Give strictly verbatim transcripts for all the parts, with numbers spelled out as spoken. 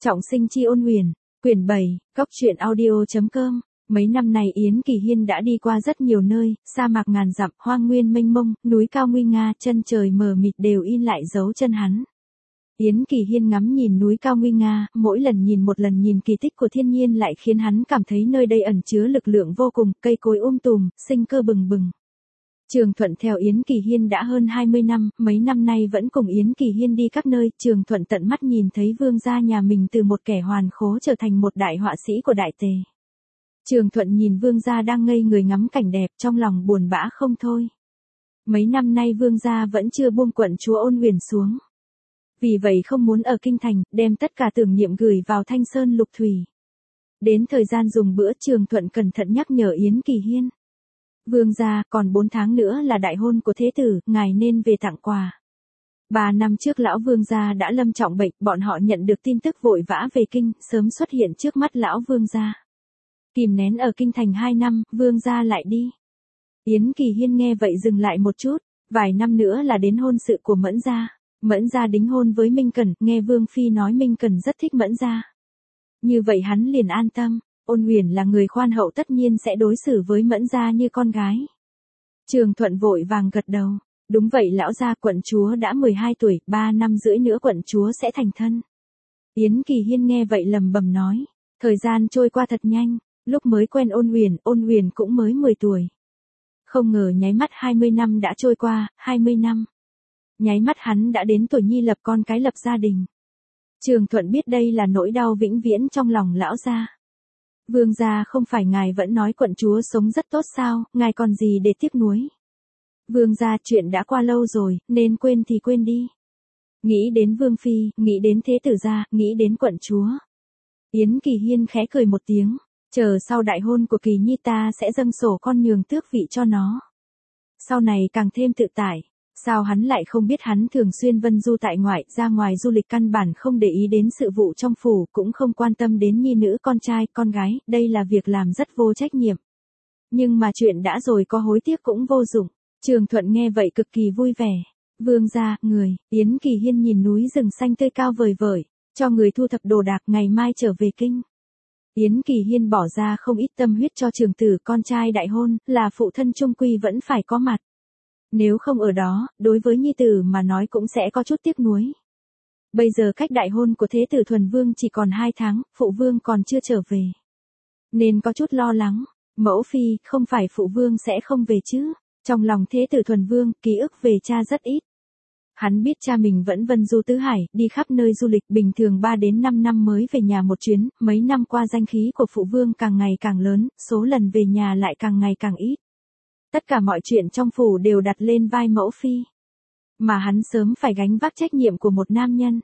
Trọng sinh chi ôn huyền, quyển bảy, góc truyện audio chấm com. Mấy năm này Yến Kỳ Hiên đã đi qua rất nhiều nơi, sa mạc ngàn dặm, hoang nguyên mênh mông, núi cao nguy nga, chân trời mờ mịt đều in lại dấu chân hắn. Yến Kỳ Hiên ngắm nhìn núi cao nguy nga, mỗi lần nhìn một lần nhìn kỳ tích của thiên nhiên lại khiến hắn cảm thấy nơi đây ẩn chứa lực lượng vô cùng, cây cối um tùm, sinh cơ bừng bừng. Trường Thuận theo Yến Kỳ Hiên đã hơn hai mươi năm, mấy năm nay vẫn cùng Yến Kỳ Hiên đi các nơi, Trường Thuận tận mắt nhìn thấy vương gia nhà mình từ một kẻ hoàn khố trở thành một đại họa sĩ của đại tề. Trường Thuận nhìn vương gia đang ngây người ngắm cảnh đẹp, trong lòng buồn bã không thôi. Mấy năm nay vương gia vẫn chưa buông quận chúa Ôn Huyền xuống. Vì vậy không muốn ở kinh thành, đem tất cả tưởng niệm gửi vào Thanh Sơn Lục Thủy. Đến thời gian dùng bữa, Trường Thuận cẩn thận nhắc nhở Yến Kỳ Hiên. Vương gia, còn bốn tháng nữa là đại hôn của thế tử, ngài nên về tặng quà. Ba năm trước lão vương gia đã lâm trọng bệnh, bọn họ nhận được tin tức vội vã về kinh, sớm xuất hiện trước mắt lão vương gia. Kìm nén ở kinh thành hai năm, vương gia lại đi. Yến Kỳ Hiên nghe vậy dừng lại một chút, vài năm nữa là đến hôn sự của Mẫn gia. Mẫn gia đính hôn với Minh Cẩn, nghe vương phi nói Minh Cẩn rất thích Mẫn gia. Như vậy hắn liền an tâm. Ôn Huyền là người khoan hậu tất nhiên sẽ đối xử với Mẫn gia như con gái. Trường Thuận vội vàng gật đầu. Đúng vậy lão gia, quận chúa đã mười hai tuổi, ba năm rưỡi nữa quận chúa sẽ thành thân. Yến Kỳ Hiên nghe vậy lầm bầm nói. Thời gian trôi qua thật nhanh, lúc mới quen Ôn Huyền, Ôn Huyền cũng mới mười tuổi. Không ngờ nháy mắt hai mươi năm đã trôi qua, hai mươi năm. Nháy mắt hắn đã đến tuổi nhi lập con cái lập gia đình. Trường Thuận biết đây là nỗi đau vĩnh viễn trong lòng lão gia. Vương gia, không phải ngài vẫn nói quận chúa sống rất tốt sao, ngài còn gì để tiếc nuối. Vương gia, chuyện đã qua lâu rồi, nên quên thì quên đi. Nghĩ đến vương phi, nghĩ đến thế tử gia, nghĩ đến quận chúa. Yến Kỳ Hiên khẽ cười một tiếng, chờ sau đại hôn của Kỳ Nhi ta sẽ dâng sổ con nhường tước vị cho nó. Sau này càng thêm tự tại. Sao hắn lại không biết hắn thường xuyên vân du tại ngoại, ra ngoài du lịch căn bản không để ý đến sự vụ trong phủ, cũng không quan tâm đến nhi nữ con trai, con gái, đây là việc làm rất vô trách nhiệm. Nhưng mà chuyện đã rồi có hối tiếc cũng vô dụng. Trường Thuận nghe vậy cực kỳ vui vẻ. Vương gia, người, Yến Kỳ Hiên nhìn núi rừng xanh tươi cao vời vợi, cho người thu thập đồ đạc ngày mai trở về kinh. Yến Kỳ Hiên bỏ ra không ít tâm huyết cho trường tử, con trai đại hôn, là phụ thân trung quy vẫn phải có mặt. Nếu không ở đó, đối với nhi tử mà nói cũng sẽ có chút tiếc nuối. Bây giờ cách đại hôn của thế tử Thuần Vương chỉ còn hai tháng, phụ vương còn chưa trở về. Nên có chút lo lắng. Mẫu phi, không phải phụ vương sẽ không về chứ. Trong lòng thế tử Thuần Vương, ký ức về cha rất ít. Hắn biết cha mình vẫn vân du tứ hải, đi khắp nơi du lịch, bình thường ba đến năm năm mới về nhà một chuyến, mấy năm qua danh khí của phụ vương càng ngày càng lớn, số lần về nhà lại càng ngày càng ít. Tất cả mọi chuyện trong phủ đều đặt lên vai mẫu phi. Mà hắn sớm phải gánh vác trách nhiệm của một nam nhân.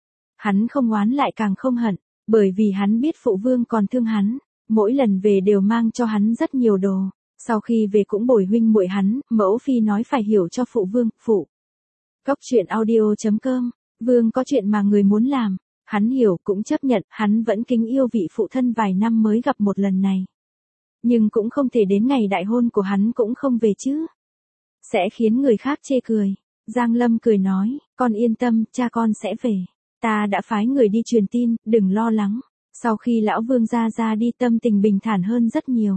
Hắn không oán lại càng không hận, bởi vì hắn biết phụ vương còn thương hắn, mỗi lần về đều mang cho hắn rất nhiều đồ. Sau khi về cũng bồi huynh muội hắn, mẫu phi nói phải hiểu cho phụ vương, phụ. Góc truyện audio chấm com, vương có chuyện mà người muốn làm, hắn hiểu cũng chấp nhận, hắn vẫn kính yêu vị phụ thân vài năm mới gặp một lần này. Nhưng cũng không thể đến ngày đại hôn của hắn cũng không về chứ. Sẽ khiến người khác chê cười. Giang Lâm cười nói, con yên tâm, cha con sẽ về. Ta đã phái người đi truyền tin, đừng lo lắng. Sau khi lão vương gia ra đi tâm tình bình thản hơn rất nhiều.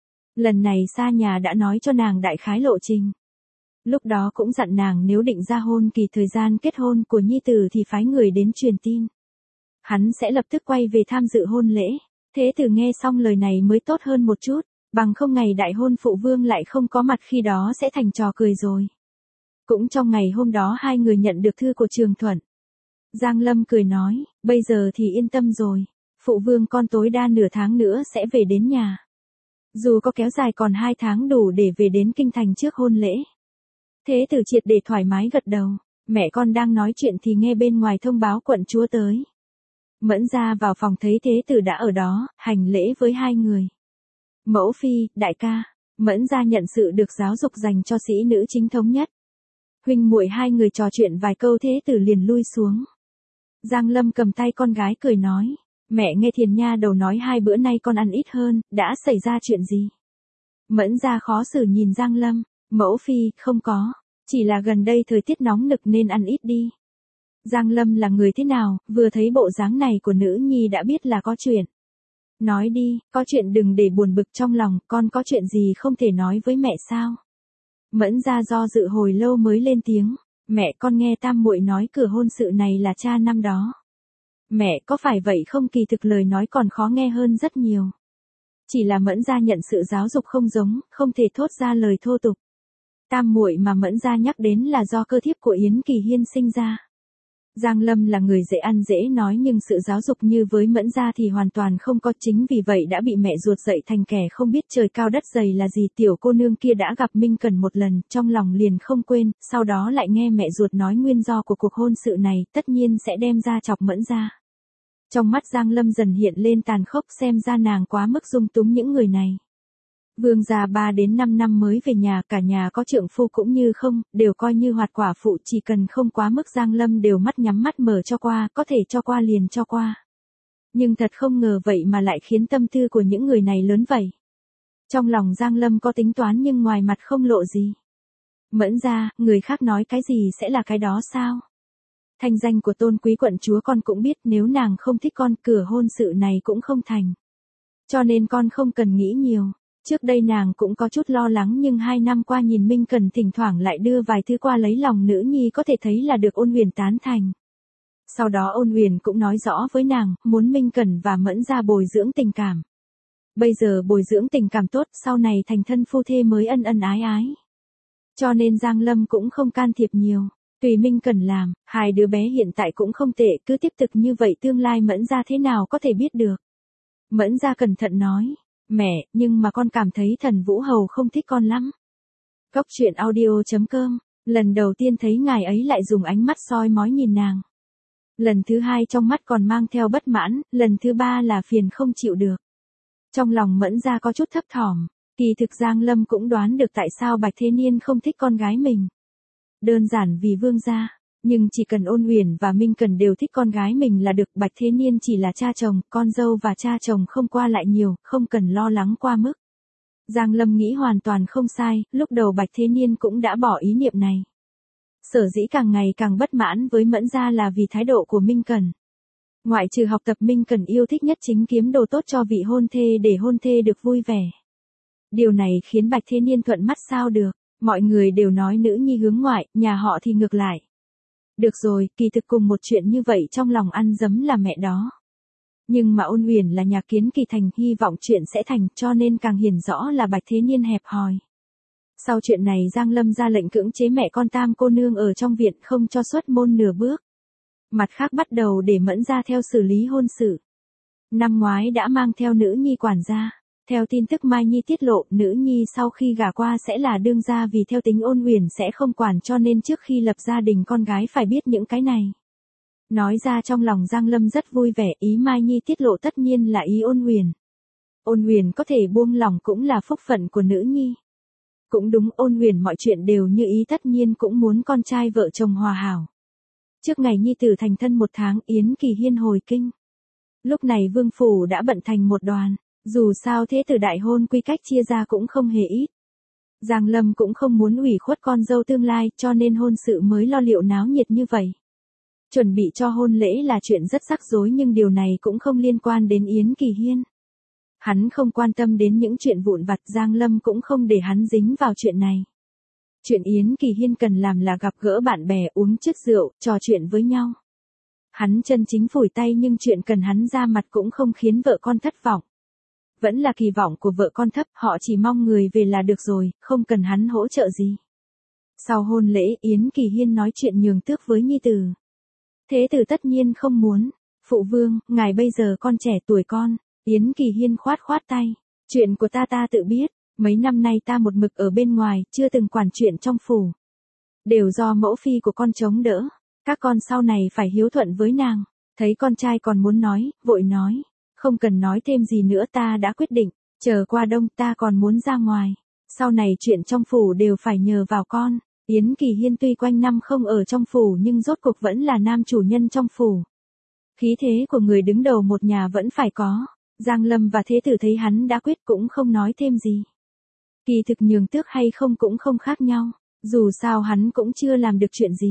Lần này xa nhà đã nói cho nàng đại khái lộ trình. Lúc đó cũng dặn nàng nếu định ra hôn kỳ thời gian kết hôn của nhi tử thì phái người đến truyền tin. Hắn sẽ lập tức quay về tham dự hôn lễ. Thế tử nghe xong lời này mới tốt hơn một chút, bằng không ngày đại hôn phụ vương lại không có mặt khi đó sẽ thành trò cười rồi. Cũng trong ngày hôm đó hai người nhận được thư của Trường Thuận. Giang Lâm cười nói, bây giờ thì yên tâm rồi, phụ vương con tối đa nửa tháng nữa sẽ về đến nhà. Dù có kéo dài còn hai tháng đủ để về đến kinh thành trước hôn lễ. Thế tử triệt để thoải mái gật đầu, mẹ con đang nói chuyện thì nghe bên ngoài thông báo quận chúa tới. Mẫn gia vào phòng thấy thế tử đã ở đó, hành lễ với hai người. Mẫu phi, đại ca, Mẫn gia nhận sự được giáo dục dành cho sĩ nữ chính thống nhất. Huynh muội hai người trò chuyện vài câu thế tử liền lui xuống. Giang Lâm cầm tay con gái cười nói, mẹ nghe Thiền nha đầu nói hai bữa nay con ăn ít hơn, đã xảy ra chuyện gì? Mẫn gia khó xử nhìn Giang Lâm, mẫu phi, không có, chỉ là gần đây thời tiết nóng nực nên ăn ít đi. Giang Lâm là người thế nào, vừa thấy bộ dáng này của nữ nhi đã biết là có chuyện. Nói đi, có chuyện đừng để buồn bực trong lòng, con có chuyện gì không thể nói với mẹ sao? Mẫn Gia do dự hồi lâu mới lên tiếng, mẹ con nghe tam muội nói cửa hôn sự này là cha năm đó. Mẹ có phải vậy không? Kỳ thực lời nói còn khó nghe hơn rất nhiều. Chỉ là Mẫn Gia nhận sự giáo dục không giống, không thể thốt ra lời thô tục. Tam muội mà Mẫn Gia nhắc đến là do cơ thiếp của Yến Kỳ Hiên sinh ra. Giang Lâm là người dễ ăn dễ nói nhưng sự giáo dục như với Mẫn Gia thì hoàn toàn không có, chính vì vậy đã bị mẹ ruột dạy thành kẻ không biết trời cao đất dày là gì. Tiểu cô nương kia đã gặp Minh Cẩn một lần, trong lòng liền không quên, sau đó lại nghe mẹ ruột nói nguyên do của cuộc hôn sự này, tất nhiên sẽ đem ra chọc Mẫn Gia. Trong mắt Giang Lâm dần hiện lên tàn khốc, xem ra nàng quá mức dung túng những người này. Vương gia ba đến năm năm mới về nhà, cả nhà có trượng phu cũng như không, đều coi như hoạt quả phụ, chỉ cần không quá mức Giang Lâm đều mắt nhắm mắt mở cho qua, có thể cho qua liền cho qua. Nhưng thật không ngờ vậy mà lại khiến tâm tư của những người này lớn vậy. Trong lòng Giang Lâm có tính toán nhưng ngoài mặt không lộ gì. Mẫn Gia, người khác nói cái gì sẽ là cái đó sao? Thanh danh của tôn quý quận chúa con cũng biết, nếu nàng không thích con, cửa hôn sự này cũng không thành. Cho nên con không cần nghĩ nhiều. Trước đây nàng cũng có chút lo lắng nhưng hai năm qua nhìn Minh Cẩn thỉnh thoảng lại đưa vài thứ qua lấy lòng nữ nhi, có thể thấy là được Ôn Huyền tán thành. Sau đó Ôn Huyền cũng nói rõ với nàng, muốn Minh Cẩn và Mẫn Gia bồi dưỡng tình cảm. Bây giờ bồi dưỡng tình cảm tốt, sau này thành thân phu thê mới ân ân ái ái. Cho nên Giang Lâm cũng không can thiệp nhiều, tùy Minh Cẩn làm, hai đứa bé hiện tại cũng không tệ, cứ tiếp tục như vậy tương lai Mẫn Gia thế nào có thể biết được. Mẫn Gia cẩn thận nói. Mẹ, nhưng mà con cảm thấy Thần Vũ Hầu không thích con lắm. Cốc truyện audio chấm com, lần đầu tiên thấy ngài ấy lại dùng ánh mắt soi mói nhìn nàng. Lần thứ hai trong mắt còn mang theo bất mãn, lần thứ ba là phiền không chịu được. Trong lòng Mẫn Gia có chút thấp thỏm, kỳ thực Giang Lâm cũng đoán được tại sao Bạch Thế Niên không thích con gái mình. Đơn giản vì Vương gia. Nhưng chỉ cần Ôn Huyền và Minh Cẩn đều thích con gái mình là được, Bạch Thế Niên chỉ là cha chồng, con dâu và cha chồng không qua lại nhiều, không cần lo lắng qua mức. Giang Lâm nghĩ hoàn toàn không sai, lúc đầu Bạch Thế Niên cũng đã bỏ ý niệm này. Sở dĩ càng ngày càng bất mãn với Mẫn Gia là vì thái độ của Minh Cẩn. Ngoại trừ học tập, Minh Cẩn yêu thích nhất chính kiếm đồ tốt cho vị hôn thê để hôn thê được vui vẻ. Điều này khiến Bạch Thế Niên thuận mắt sao được, mọi người đều nói nữ nhi hướng ngoại, nhà họ thì ngược lại. Được rồi, kỳ thực cùng một chuyện như vậy trong lòng ăn dấm là mẹ đó. Nhưng mà Ôn Huyền là nhà Kiến Kỳ Thành, hy vọng chuyện sẽ thành, cho nên càng hiển rõ là Bạch Thế Niên hẹp hòi. Sau chuyện này Giang Lâm ra lệnh cưỡng chế mẹ con tam cô nương ở trong viện, không cho xuất môn nửa bước. Mặt khác bắt đầu để Mẫn Gia theo xử lý hôn sự. Năm ngoái đã mang theo nữ nhi quản gia. Theo tin tức Mai Nhi tiết lộ, nữ nhi sau khi gả qua sẽ là đương gia, vì theo tính Ôn Huyền sẽ không quản, cho nên trước khi lập gia đình con gái phải biết những cái này. Nói ra trong lòng Giang Lâm rất vui vẻ, ý Mai Nhi tiết lộ tất nhiên là ý Ôn Huyền. Ôn Huyền có thể buông lòng cũng là phúc phận của nữ nhi. Cũng đúng, Ôn Huyền mọi chuyện đều như ý, tất nhiên cũng muốn con trai vợ chồng hòa hảo. Trước ngày nhi tử thành thân một tháng, Yến Kỳ Hiên hồi kinh. Lúc này vương phủ đã bận thành một đoàn. Dù sao thế tử đại hôn quy cách chia ra cũng không hề ít. Giang Lâm cũng không muốn ủy khuất con dâu tương lai, cho nên hôn sự mới lo liệu náo nhiệt như vậy. Chuẩn bị cho hôn lễ là chuyện rất rắc rối nhưng điều này cũng không liên quan đến Yến Kỳ Hiên. Hắn không quan tâm đến những chuyện vụn vặt, Giang Lâm cũng không để hắn dính vào chuyện này. Chuyện Yến Kỳ Hiên cần làm là gặp gỡ bạn bè, uống chút rượu, trò chuyện với nhau. Hắn chân chính phủi tay nhưng chuyện cần hắn ra mặt cũng không khiến vợ con thất vọng. Vẫn là kỳ vọng của vợ con thấp, họ chỉ mong người về là được rồi, không cần hắn hỗ trợ gì. Sau hôn lễ, Yến Kỳ Hiên nói chuyện nhường tước với nhi tử. Thế tử tất nhiên không muốn. Phụ vương, ngài bây giờ con trẻ tuổi con. Yến Kỳ Hiên khoát khoát tay. Chuyện của ta ta tự biết, mấy năm nay ta một mực ở bên ngoài, chưa từng quản chuyện trong phủ. Đều do mẫu phi của con chống đỡ. Các con sau này phải hiếu thuận với nàng. Thấy con trai còn muốn nói, vội nói. Không cần nói thêm gì nữa, ta đã quyết định, chờ qua đông ta còn muốn ra ngoài. Sau này chuyện trong phủ đều phải nhờ vào con. Yến Kỳ Hiên tuy quanh năm không ở trong phủ nhưng rốt cuộc vẫn là nam chủ nhân trong phủ. Khí thế của người đứng đầu một nhà vẫn phải có. Giang Lâm và thế tử thấy hắn đã quyết cũng không nói thêm gì. Kỳ thực nhường tước hay không cũng không khác nhau. Dù sao hắn cũng chưa làm được chuyện gì.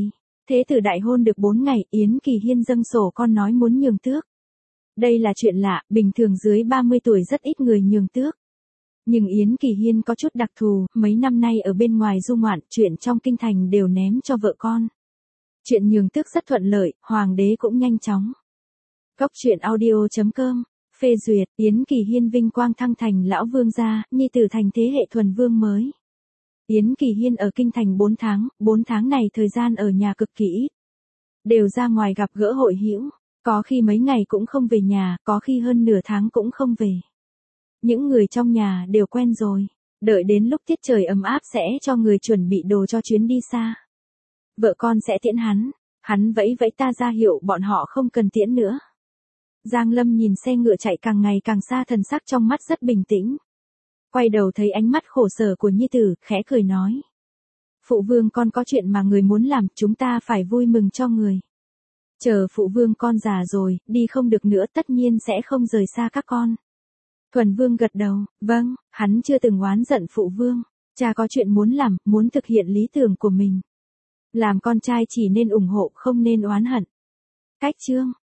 Thế tử đại hôn được bốn ngày, Yến Kỳ Hiên dâng sổ con nói muốn nhường tước. Đây là chuyện lạ, bình thường dưới ba mươi tuổi rất ít người nhường tước. Nhưng Yến Kỳ Hiên có chút đặc thù, mấy năm nay ở bên ngoài du ngoạn, chuyện trong kinh thành đều ném cho vợ con. Chuyện nhường tước rất thuận lợi, hoàng đế cũng nhanh chóng. Cốc truyện audio chấm com, phê duyệt, Yến Kỳ Hiên vinh quang thăng thành lão vương gia, nhi tử thành thế hệ thuần vương mới. Yến Kỳ Hiên ở kinh thành bốn tháng, bốn tháng này thời gian ở nhà cực kỳ ít. Đều ra ngoài gặp gỡ hội hữu, có khi mấy ngày cũng không về nhà, có khi hơn nửa tháng cũng không về. Những người trong nhà đều quen rồi, đợi đến lúc tiết trời ấm áp sẽ cho người chuẩn bị đồ cho chuyến đi xa. Vợ con sẽ tiễn hắn, hắn vẫy vẫy ta ra hiệu bọn họ không cần tiễn nữa. Giang Lâm nhìn xe ngựa chạy càng ngày càng xa, thần sắc trong mắt rất bình tĩnh. Quay đầu thấy ánh mắt khổ sở của nhi tử, khẽ cười nói. Phụ vương con có chuyện mà người muốn làm, chúng ta phải vui mừng cho người. Chờ phụ vương con già rồi, đi không được nữa tất nhiên sẽ không rời xa các con. Thuần vương gật đầu, vâng, hắn chưa từng oán giận phụ vương. Cha có chuyện muốn làm, muốn thực hiện lý tưởng của mình. Làm con trai chỉ nên ủng hộ, không nên oán hận. Cách chương